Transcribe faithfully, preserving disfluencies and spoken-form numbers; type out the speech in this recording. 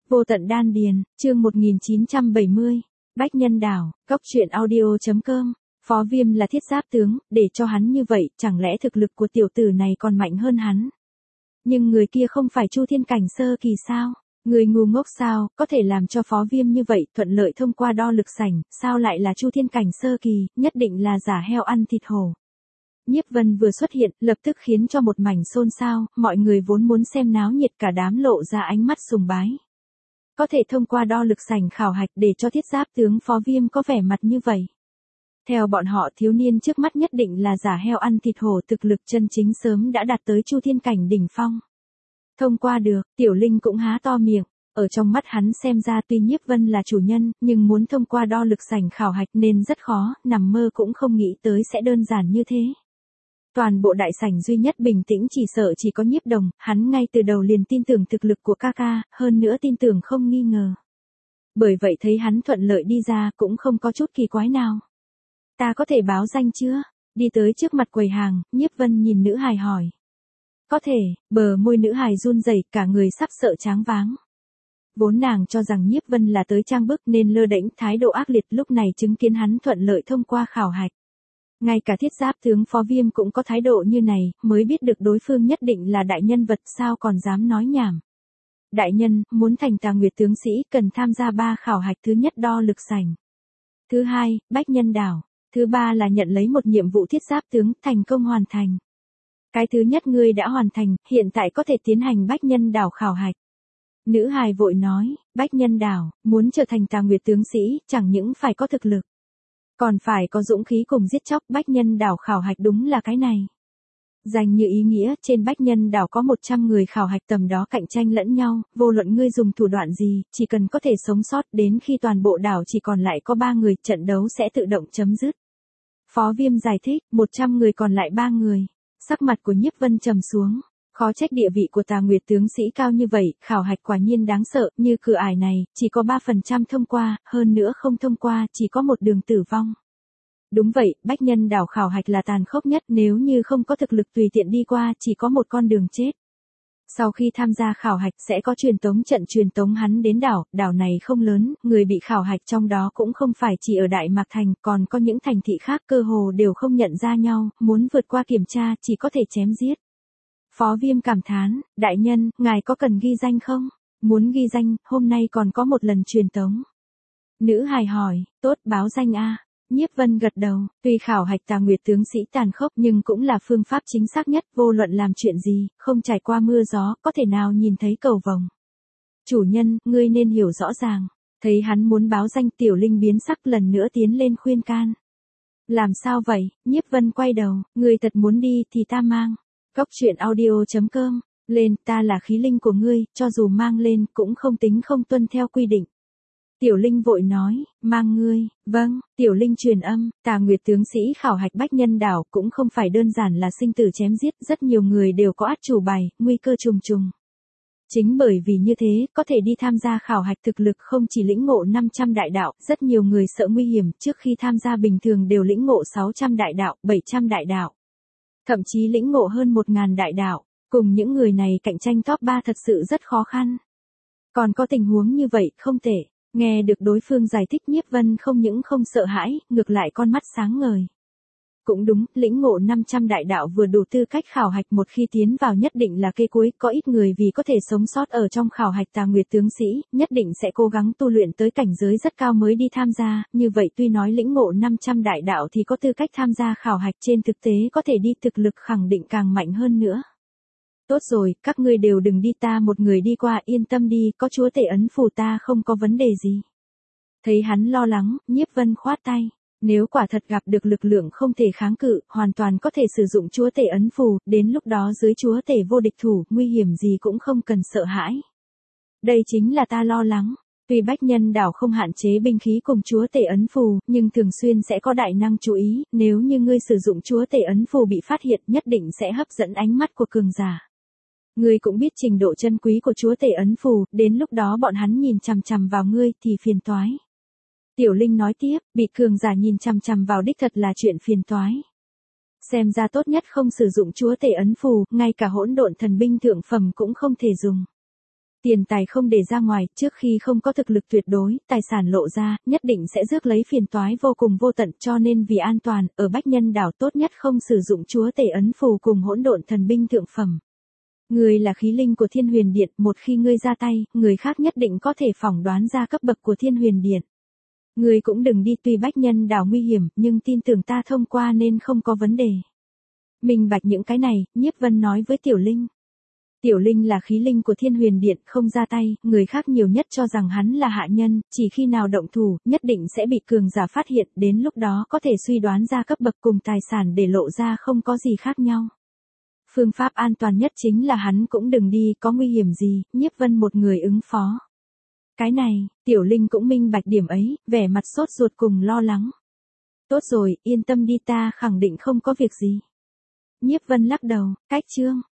Vô tận đan điền, chương một nghìn chín trăm bảy mươi. Bách Nhân Đảo, góc truyện audio.com. Phó Viêm là thiết giáp tướng, để cho hắn như vậy, chẳng lẽ thực lực của tiểu tử này còn mạnh hơn hắn? Nhưng người kia không phải Chu Thiên Cảnh sơ kỳ sao? Người ngu ngốc sao, có thể làm cho Phó Viêm như vậy, thuận lợi thông qua đo lực sảnh, sao lại là Chu Thiên Cảnh sơ kỳ, nhất định là giả heo ăn thịt hổ. Nhiếp Vân vừa xuất hiện, lập tức khiến cho một mảnh xôn xao, mọi người vốn muốn xem náo nhiệt cả đám lộ ra ánh mắt sùng bái. Có thể thông qua đo lực sảnh khảo hạch để cho thiết giáp tướng Phó Viêm có vẻ mặt như vậy. Theo bọn họ, thiếu niên trước mắt nhất định là giả heo ăn thịt hổ, thực lực chân chính sớm đã đạt tới Chu Thiên Cảnh đỉnh phong. Thông qua được, Tiểu Linh cũng há to miệng, ở trong mắt hắn xem ra tuy Nhiếp Vân là chủ nhân, nhưng muốn thông qua đo lực sảnh khảo hạch nên rất khó, nằm mơ cũng không nghĩ tới sẽ đơn giản như thế. Toàn bộ đại sảnh duy nhất bình tĩnh chỉ sợ chỉ có Nhiếp Đồng, hắn ngay từ đầu liền tin tưởng thực lực của ca ca, hơn nữa tin tưởng không nghi ngờ. Bởi vậy thấy hắn thuận lợi đi ra cũng không có chút kỳ quái nào. Ta có thể báo danh chưa? Đi tới trước mặt quầy hàng, Nhiếp Vân nhìn nữ hài hỏi. Có thể, bờ môi nữ hài run rẩy, cả người sắp sợ choáng váng. Vốn nàng cho rằng Nhiếp Vân là tới trang bức nên lơ đễnh, thái độ ác liệt, lúc này chứng kiến hắn thuận lợi thông qua khảo hạch. Ngay cả thiết giáp tướng Phó Viêm cũng có thái độ như này, mới biết được đối phương nhất định là đại nhân vật, sao còn dám nói nhảm. Đại nhân, muốn thành Tà Nguyệt tướng sĩ cần tham gia ba khảo hạch, thứ nhất đo lực sảnh. Thứ hai, Bách Nhân Đảo. Thứ ba là nhận lấy một nhiệm vụ thiết giáp tướng, thành công hoàn thành. Cái thứ nhất ngươi đã hoàn thành, hiện tại có thể tiến hành Bách Nhân Đảo khảo hạch. Nữ hài vội nói, Bách Nhân Đảo, muốn trở thành Tà Nguyệt tướng sĩ, chẳng những phải có thực lực, còn phải có dũng khí cùng giết chóc. Bách Nhân Đảo khảo hạch đúng là cái này. Danh như ý nghĩa, trên Bách Nhân Đảo có một trăm người khảo hạch, tầm đó cạnh tranh lẫn nhau, vô luận ngươi dùng thủ đoạn gì, chỉ cần có thể sống sót đến khi toàn bộ đảo chỉ còn lại có ba người, trận đấu sẽ tự động chấm dứt. Phó Viêm giải thích, một trăm người còn lại ba người. Sắc mặt của Nhiếp Vân trầm xuống, khó trách địa vị của Tà Nguyệt tướng sĩ cao như vậy, khảo hạch quả nhiên đáng sợ, như cửa ải này, chỉ có ba phần trăm thông qua, hơn nữa không thông qua, chỉ có một đường tử vong. Đúng vậy, Bách Nhân Đảo khảo hạch là tàn khốc nhất, nếu như không có thực lực tùy tiện đi qua, chỉ có một con đường chết. Sau khi tham gia khảo hạch sẽ có truyền tống trận truyền tống hắn đến đảo, đảo này không lớn, người bị khảo hạch trong đó cũng không phải chỉ ở Đại Mạc Thành, còn có những thành thị khác, cơ hồ đều không nhận ra nhau, muốn vượt qua kiểm tra chỉ có thể chém giết. Phó Viêm cảm thán, đại nhân, ngài có cần ghi danh không? Muốn ghi danh, hôm nay còn có một lần truyền tống. Nữ hài hỏi, tốt, báo danh a. Nhiếp Vân gật đầu, tuy khảo hạch Tà Nguyệt tướng sĩ tàn khốc nhưng cũng là phương pháp chính xác nhất, vô luận làm chuyện gì, không trải qua mưa gió, có thể nào nhìn thấy cầu vồng. Chủ nhân, ngươi nên hiểu rõ ràng. Thấy hắn muốn báo danh, Tiểu Linh biến sắc, lần nữa tiến lên khuyên can. Làm sao vậy? Nhiếp Vân quay đầu, ngươi thật muốn đi thì ta mang. Góc truyện audio.com, lên, ta là khí linh của ngươi, cho dù mang lên cũng không tính không tuân theo quy định. Tiểu Linh vội nói, mang ngươi, vâng. Tiểu Linh truyền âm, Tà Nguyệt tướng sĩ khảo hạch Bách Nhân Đảo cũng không phải đơn giản là sinh tử chém giết, rất nhiều người đều có át chủ bài, nguy cơ trùng trùng. Chính bởi vì như thế, có thể đi tham gia khảo hạch thực lực không chỉ lĩnh ngộ năm trăm đại đạo, rất nhiều người sợ nguy hiểm, trước khi tham gia bình thường đều lĩnh ngộ sáu trăm đại đạo, bảy trăm đại đạo. Thậm chí lĩnh ngộ hơn một nghìn đại đạo, cùng những người này cạnh tranh top ba thật sự rất khó khăn. Còn có tình huống như vậy, không tệ. Nghe được đối phương giải thích, Nhiếp Vân không những không sợ hãi, ngược lại con mắt sáng ngời. Cũng đúng, lĩnh ngộ năm trăm đại đạo vừa đủ tư cách khảo hạch, một khi tiến vào nhất định là cây cuối, có ít người vì có thể sống sót ở trong khảo hạch Tà Nguyệt tướng sĩ, nhất định sẽ cố gắng tu luyện tới cảnh giới rất cao mới đi tham gia, như vậy tuy nói lĩnh ngộ năm trăm đại đạo thì có tư cách tham gia khảo hạch, trên thực tế có thể đi thực lực khẳng định càng mạnh hơn nữa. Tốt rồi, các ngươi đều đừng đi, ta một người đi qua, yên tâm đi, có chúa tể ấn phù ta không có vấn đề gì. Thấy hắn lo lắng, Nhiếp Vân khoát tay. Nếu quả thật gặp được lực lượng không thể kháng cự, hoàn toàn có thể sử dụng chúa tể ấn phù, đến lúc đó dưới chúa tể vô địch thủ, nguy hiểm gì cũng không cần sợ hãi. Đây chính là ta lo lắng. Tuy Bách Nhân Đảo không hạn chế binh khí cùng chúa tể ấn phù, nhưng thường xuyên sẽ có đại năng chú ý, nếu như ngươi sử dụng chúa tể ấn phù bị phát hiện, nhất định sẽ hấp dẫn ánh mắt của cường giả. Ngươi cũng biết trình độ chân quý của chúa tể ấn phù, đến lúc đó bọn hắn nhìn chằm chằm vào ngươi thì phiền toái. Tiểu Linh nói tiếp, bị cường giả nhìn chằm chằm vào đích thật là chuyện phiền toái. Xem ra tốt nhất không sử dụng chúa tể ấn phù, ngay cả hỗn độn thần binh thượng phẩm cũng không thể dùng. Tiền tài không để ra ngoài, trước khi không có thực lực tuyệt đối, tài sản lộ ra, nhất định sẽ rước lấy phiền toái vô cùng vô tận, cho nên vì an toàn, ở Bách Nhân Đảo tốt nhất không sử dụng chúa tể ấn phù cùng hỗn độn thần binh thượng phẩm. Ngươi là khí linh của Thiên Huyền Điện, một khi ngươi ra tay, người khác nhất định có thể phỏng đoán ra cấp bậc của Thiên Huyền Điện. Ngươi cũng đừng đi, tuy Bách Nhân Đảo nguy hiểm, nhưng tin tưởng ta thông qua nên không có vấn đề. Minh bạch những cái này, Nhiếp Vân nói với Tiểu Linh. Tiểu Linh là khí linh của Thiên Huyền Điện, không ra tay, người khác nhiều nhất cho rằng hắn là hạ nhân, chỉ khi nào động thủ, nhất định sẽ bị cường giả phát hiện, đến lúc đó có thể suy đoán ra cấp bậc cùng tài sản để lộ ra không có gì khác nhau. Phương pháp an toàn nhất chính là hắn cũng đừng đi, có nguy hiểm gì, Nhiếp Vân một người ứng phó. Cái này, Tiểu Linh cũng minh bạch điểm ấy, vẻ mặt sốt ruột cùng lo lắng. Tốt rồi, yên tâm đi, ta khẳng định không có việc gì. Nhiếp Vân lắc đầu, cách chương.